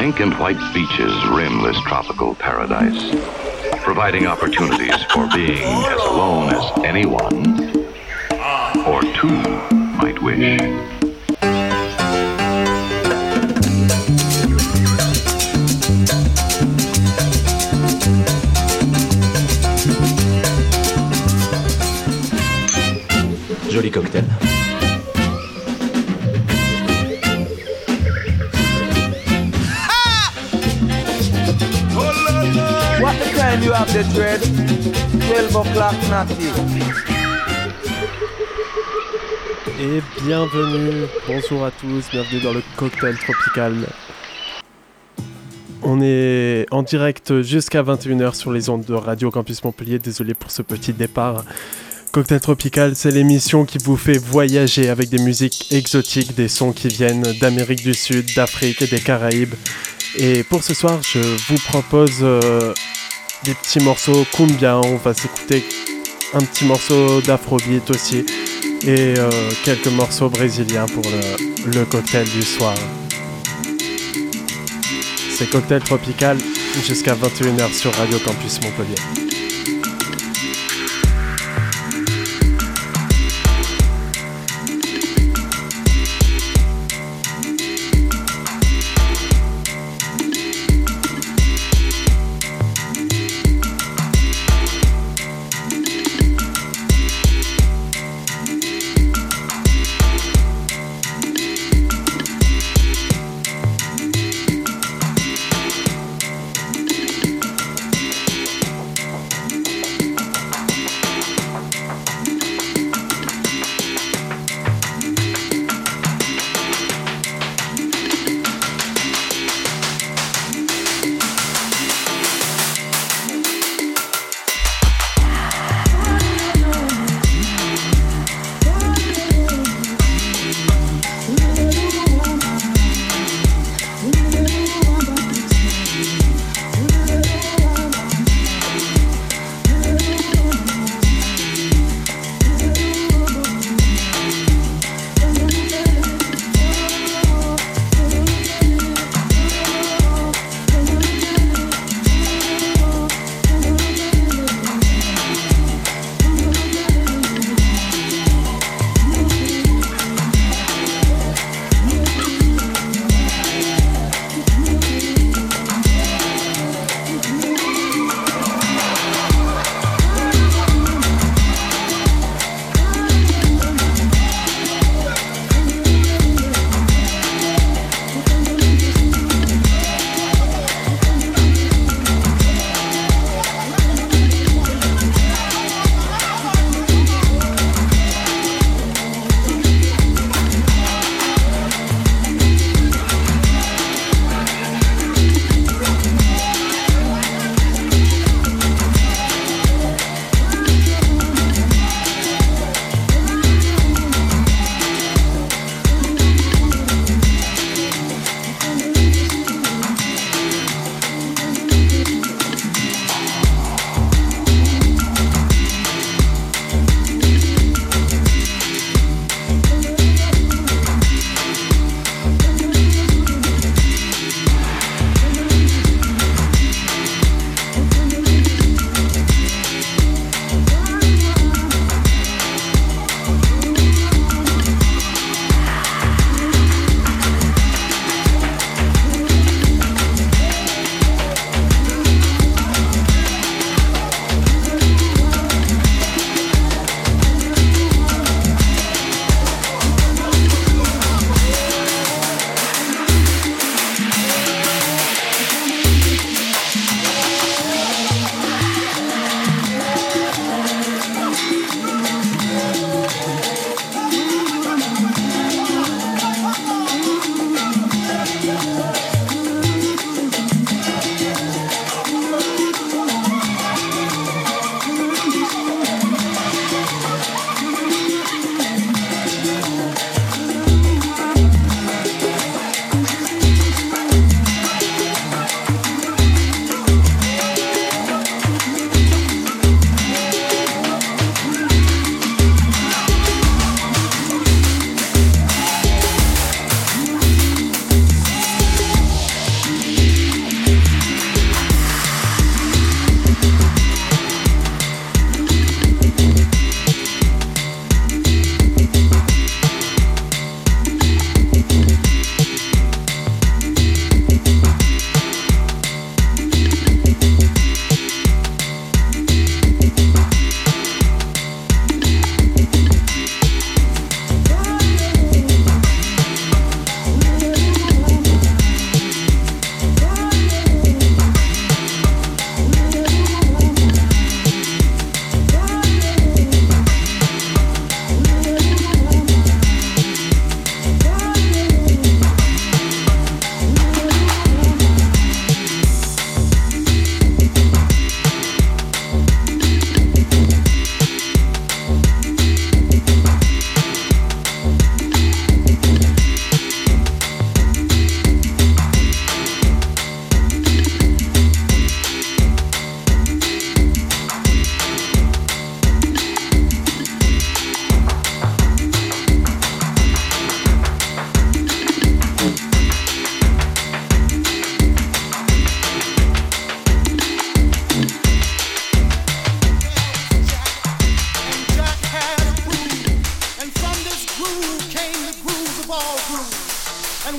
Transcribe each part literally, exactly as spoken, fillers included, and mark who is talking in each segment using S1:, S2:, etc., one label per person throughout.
S1: pink and white beaches rim this tropical paradise, providing opportunities for being as alone as anyone or two might wish.
S2: Joli cocktail.
S3: What the time you have the dread? twelve o'clock natty.
S4: Et bienvenue, bonjour à tous, bienvenue dans le Cocktail Tropical. On est en direct jusqu'à vingt et une heures sur les ondes de Radio Campus Montpellier, désolé pour ce petit départ. Cocktail Tropical, c'est l'émission qui vous fait voyager avec des musiques exotiques, des sons qui viennent d'Amérique du Sud, d'Afrique et des Caraïbes. Et pour ce soir, je vous propose euh, des petits morceaux cumbia, on va s'écouter un petit morceau d'afrobeat aussi, et euh, quelques morceaux brésiliens pour le, le cocktail du soir. C'est Cocktail Tropical jusqu'à vingt et une heures sur Radio Campus Montpellier.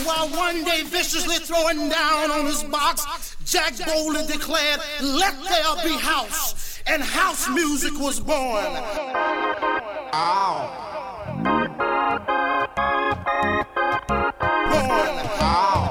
S5: while one day viciously throwing down on his box, Jack boldly declared, "Let there be house," and house music was born. Ow. Born. Ow.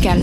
S6: Tropical.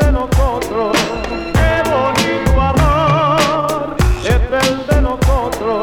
S7: Nosotros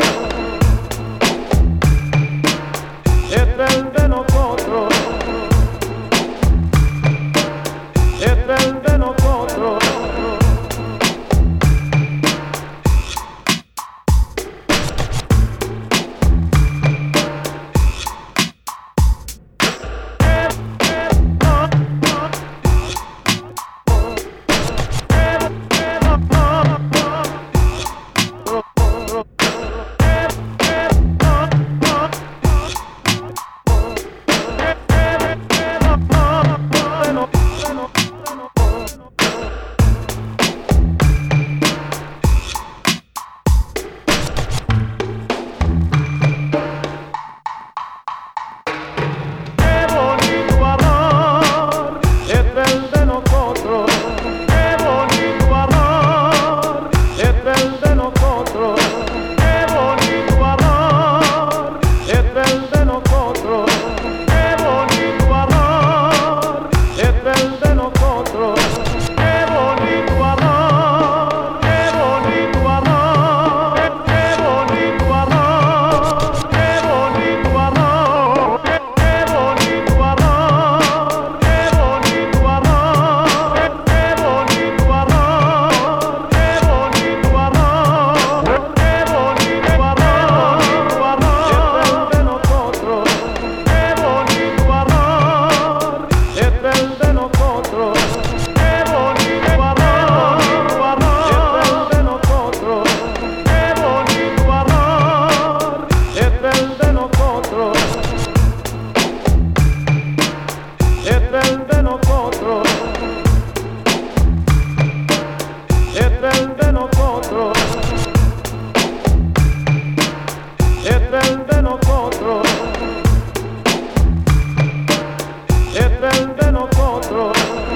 S3: Este es el de nosotros. Este es el de nosotros.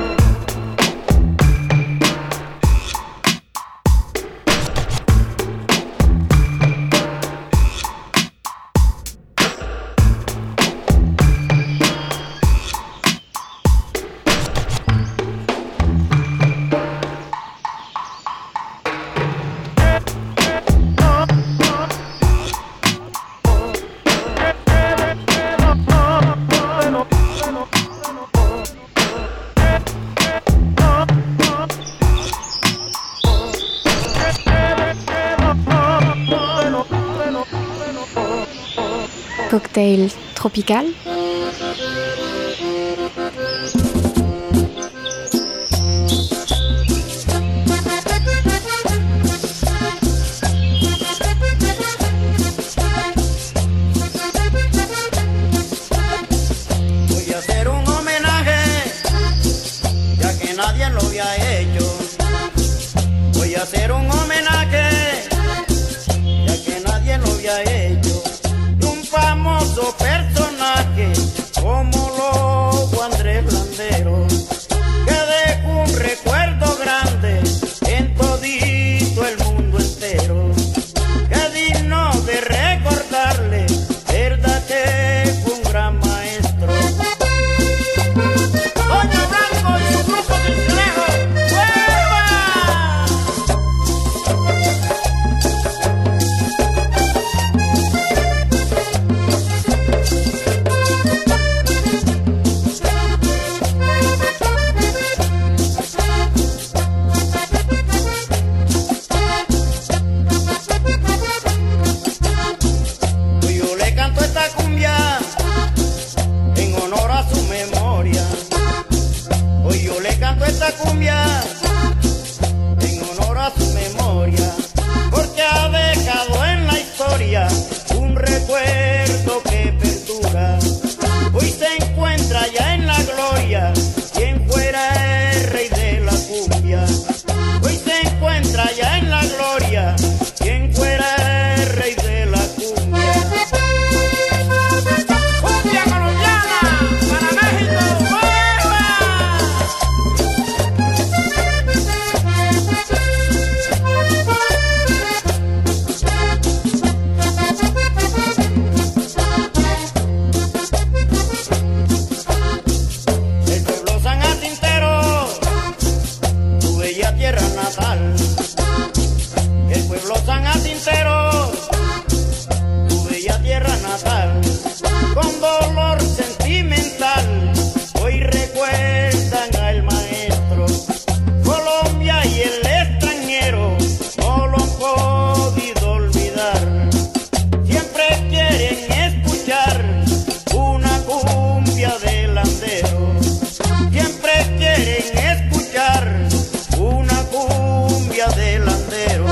S6: Cocktail tropical.
S7: Voy a hacer un homenaje, ya que nadie lo había hecho. Voy a hacer un homenaje, ya que nadie lo había hecho. Famoso personaje como Lobo Andrés Landero, que dejó un recuerdo grande en todito el mundo entero, que digno de recordarle, verdad que fue un gran maestro. Doña Blanco y su grupo Cincelejo, ¡vuelva! Esta cumbia en honor a su memoria, porque ha dejado en la historia un recuerdo que perdura. Hoy se encuentra ya en la gloria quien fuera el rey de la cumbia. Hoy se encuentra ya en la gloria quien fuera el rey de la cumbia. Cumbia colombiana para México. Con dolor sentimental, hoy recuerdan al maestro. Colombia y el extranjero no lo han podido olvidar. Siempre quieren escuchar una cumbia de landero. Siempre quieren escuchar una cumbia de landero.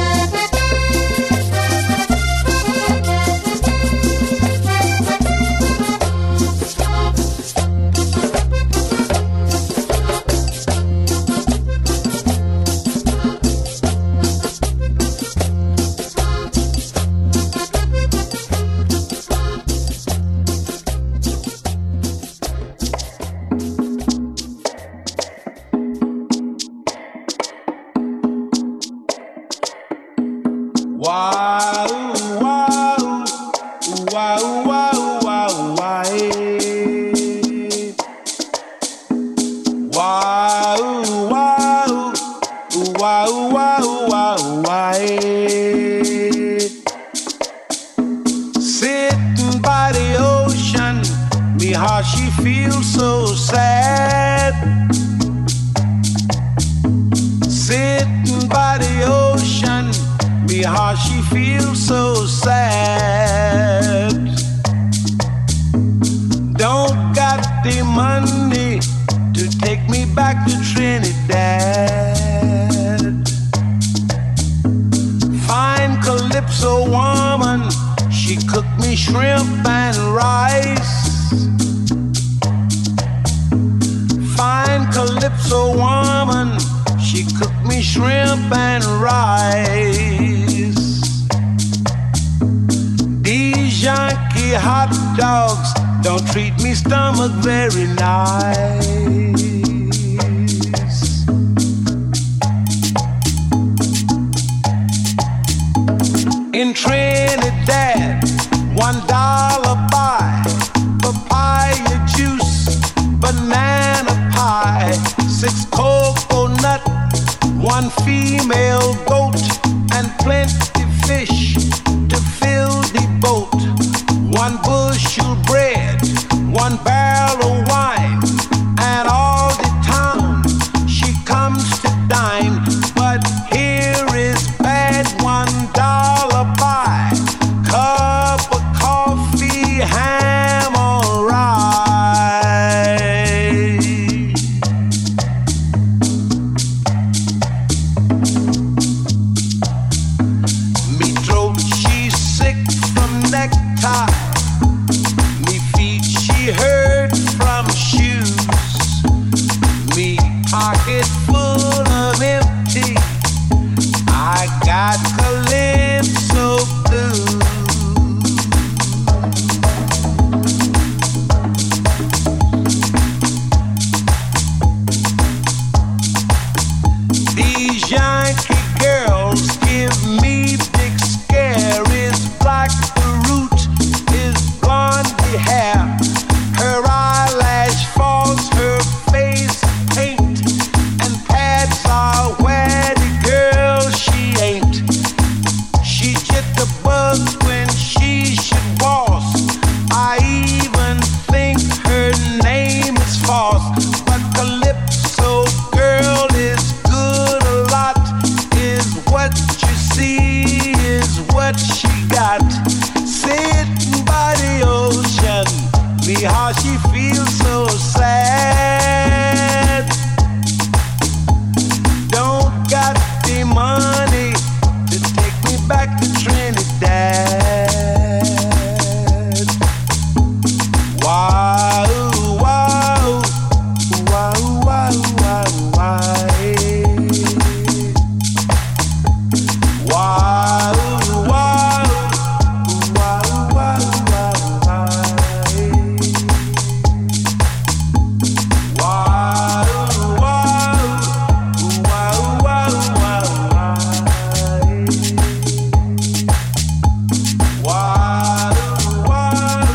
S8: Sitting by the ocean, me heart she feels so sad. Sitting by the ocean, me heart she feels so sad. Don't got the money to take me back to Trinidad. Fine calypso woman, she cooked me shrimp and rice. Fine calypso woman, she cooked me shrimp and rice. These Yankee hot dogs don't treat me stomach very nice. In Trinidad, one dollar buy papaya juice, banana pie, six coconut, one female goat, and plenty fish to fill the boat. One bushel bread, one barrel of wine, and all the town she comes to dine. But here is bad, one dollar buy, cup of coffee, ham or rye. Me throat, she's sick from necktie. Me feet, she hurt from shoes. Me pocket full of empty. I got calypso blues. These Yankee girls give me big scaries. Black the root is blondie hair. Her eyelash falls, her face paint, and pads are where the girl she ain't. She get the bugs when she should boss. I even think her name is false. But Calypso girl is good a lot. Is what you see, is what she got. Sitting by the ocean, me how she feels so sad. Don't got the money to take me back to Trinidad. Wow, wow, wow, wow, wow, wow. Wow, wow, wow, wow, wow, wow. Wow, wow, wow, wow, wow, wow. Wow, wow,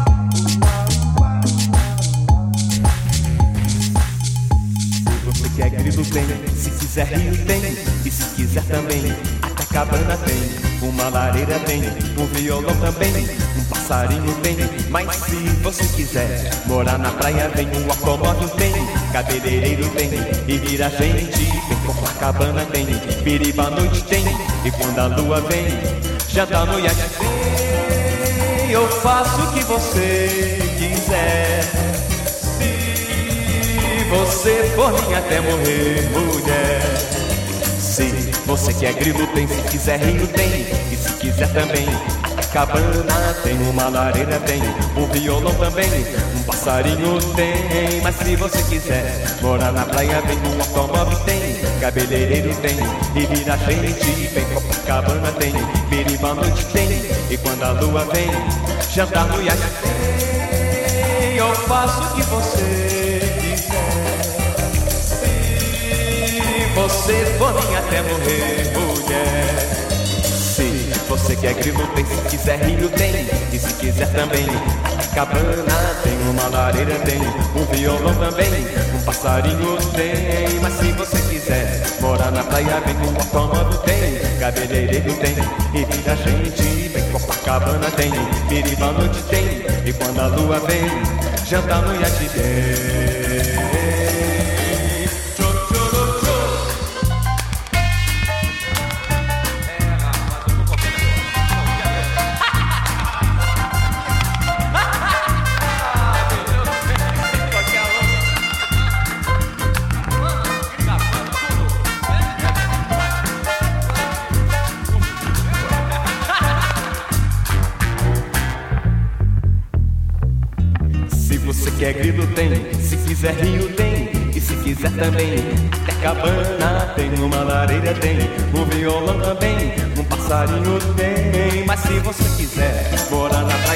S2: Você quer grilo tem, se quiser rio tem, e se quiser também, até cabana tem, uma lareira tem, um violão também, um passarinho tem, mas se você quiser morar na praia vem, um automóvel tem, cabeleireiro tem, e vira gente, vem Copacabana tem, Piriba à noite tem, e quando a lua vem, jantar no iate tem, eu faço o que você quiser. Você for minha até morrer, mulher. Se você quer grilo tem, se quiser rio tem, e se quiser também, cabana tem, uma lareira tem, um violão também, um passarinho tem, mas se você quiser morar na praia vem, um automóvel tem, cabeleireiro tem, e vira gente vem, Copacabana tem, Piriba à noite tem, e quando a lua vem, jantar no iate tem, eu faço o que você você for minha até morrer, mulher. Se você quer grilo tem, se quiser rio tem, e se quiser também, cabana tem, uma lareira tem, um violão também, um passarinho tem, mas se você quiser morar na praia vem, um automóvel tem, cabeleireiro tem, e vira gente vem, Copacabana tem, Piriba à noite tem, e quando a lua vem, jantar no iate tem. Quer grilo tem, se quiser rio tem, e se quiser também, até cabana tem, uma lareira tem, um violão também, um passarinho tem, mas se você quiser morar na praia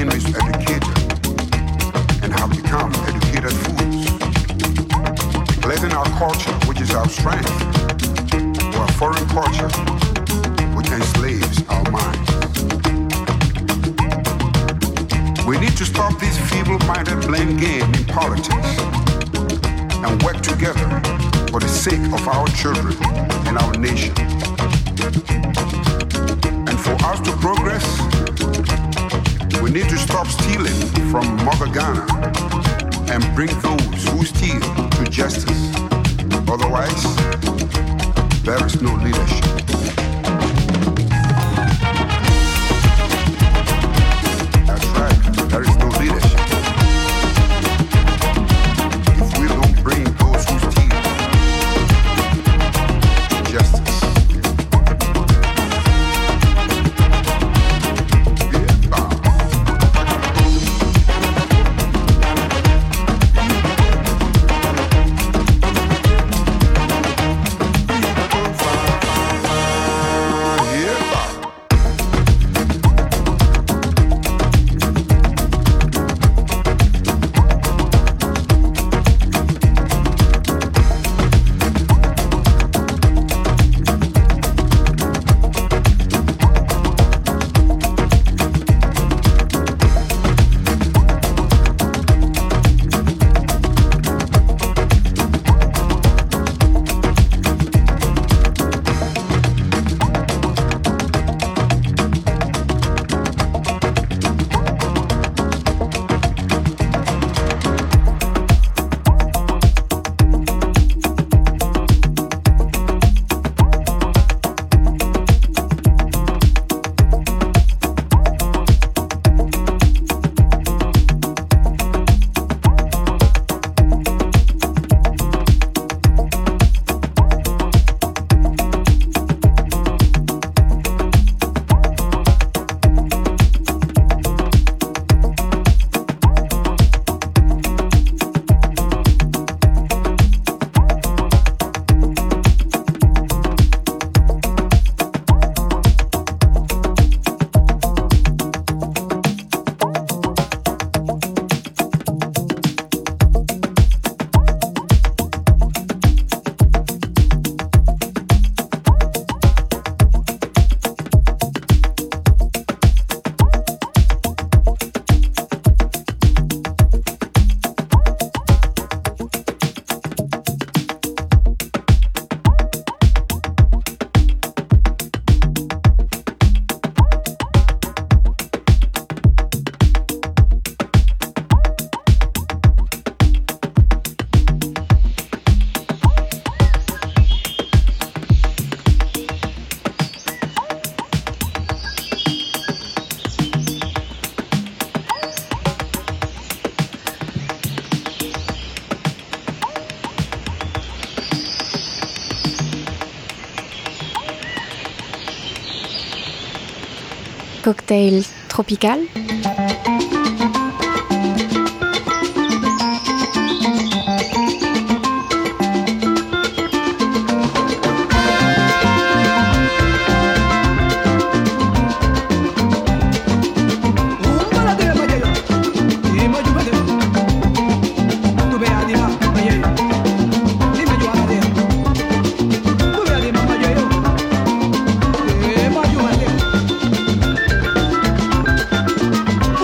S6: miseducated and have become educated fools, neglecting our culture, which is our strength, to a foreign culture which enslaves our minds. We need to stop this feeble-minded blame game in politics and work together for the sake of our children and our nation. And for us to progress, we need to stop stealing from Mother Ghana and bring those who steal to justice. Otherwise, there is no leadership. That's right, there is no leadership. If we don't bring those who steal to justice.
S9: Cocktail tropical.
S10: Thank you.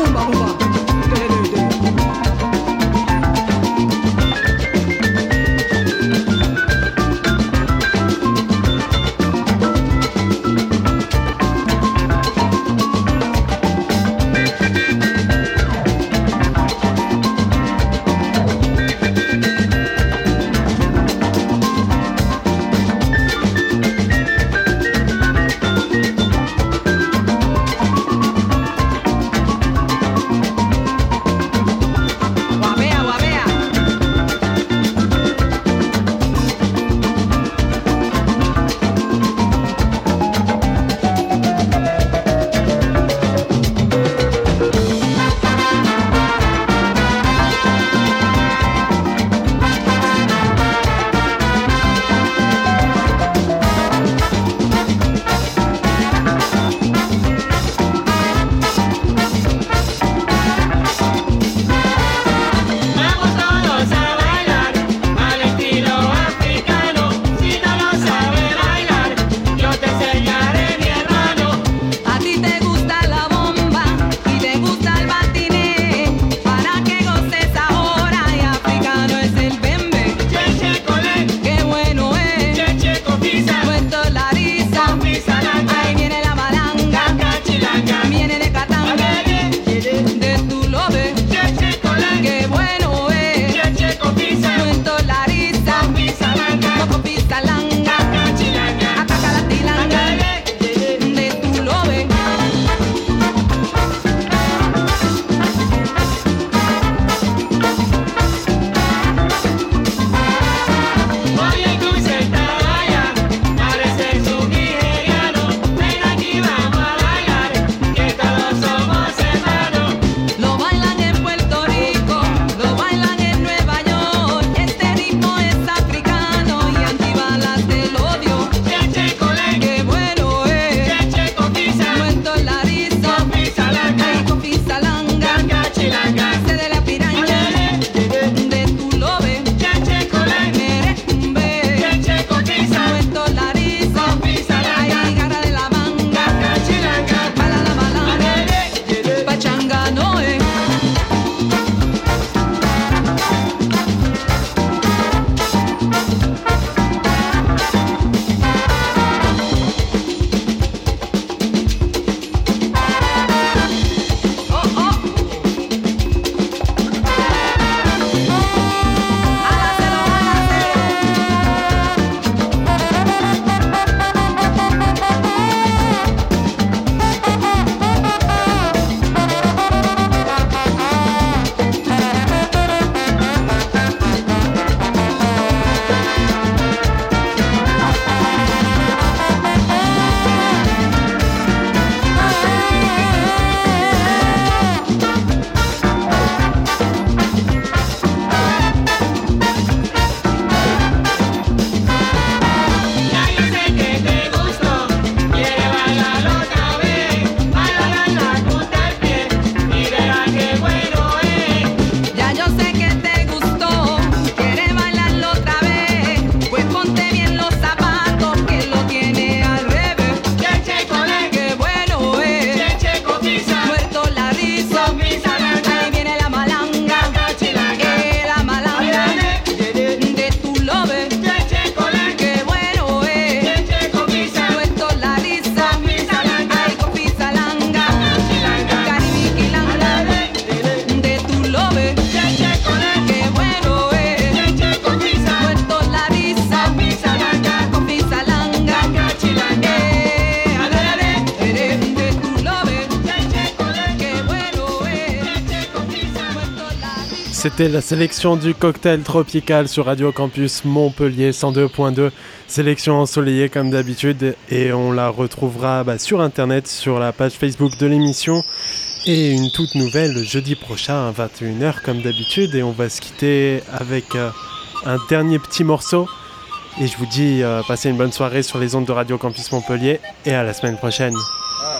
S4: C'était la sélection du cocktail tropical sur Radio Campus Montpellier cent deux point deux. Sélection ensoleillée comme d'habitude et on la retrouvera bah, sur internet, sur la page Facebook de l'émission. Et une toute nouvelle jeudi prochain à vingt et une heures comme d'habitude. Et on va se quitter avec euh, un dernier petit morceau. Et je vous dis, euh, passez une bonne soirée sur les ondes de Radio Campus Montpellier et à la semaine prochaine.
S9: Ah.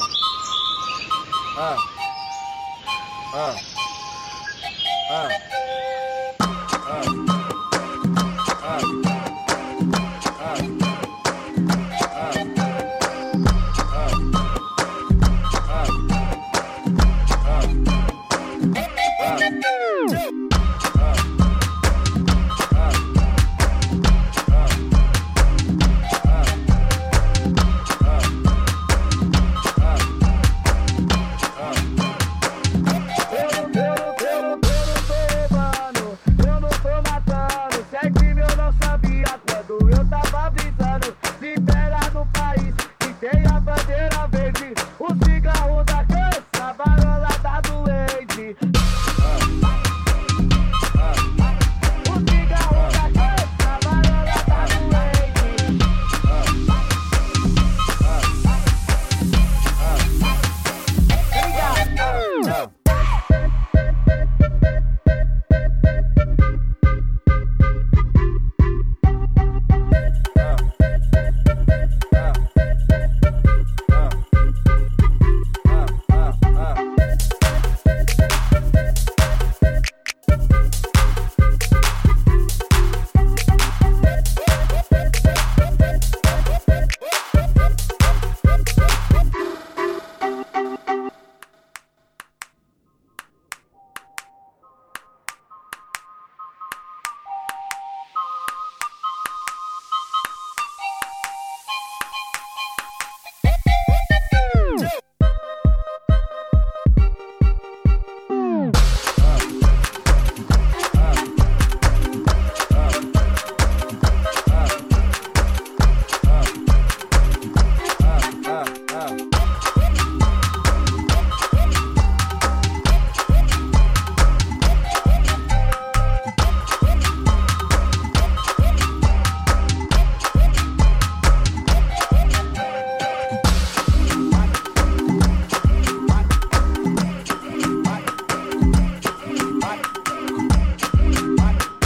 S9: Ah. Ah. Ah.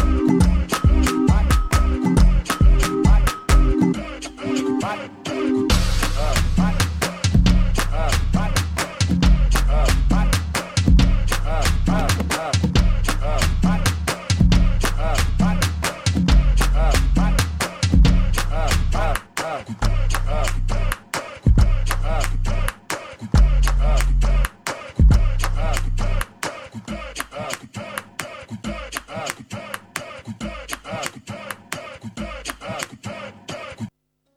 S9: Bye.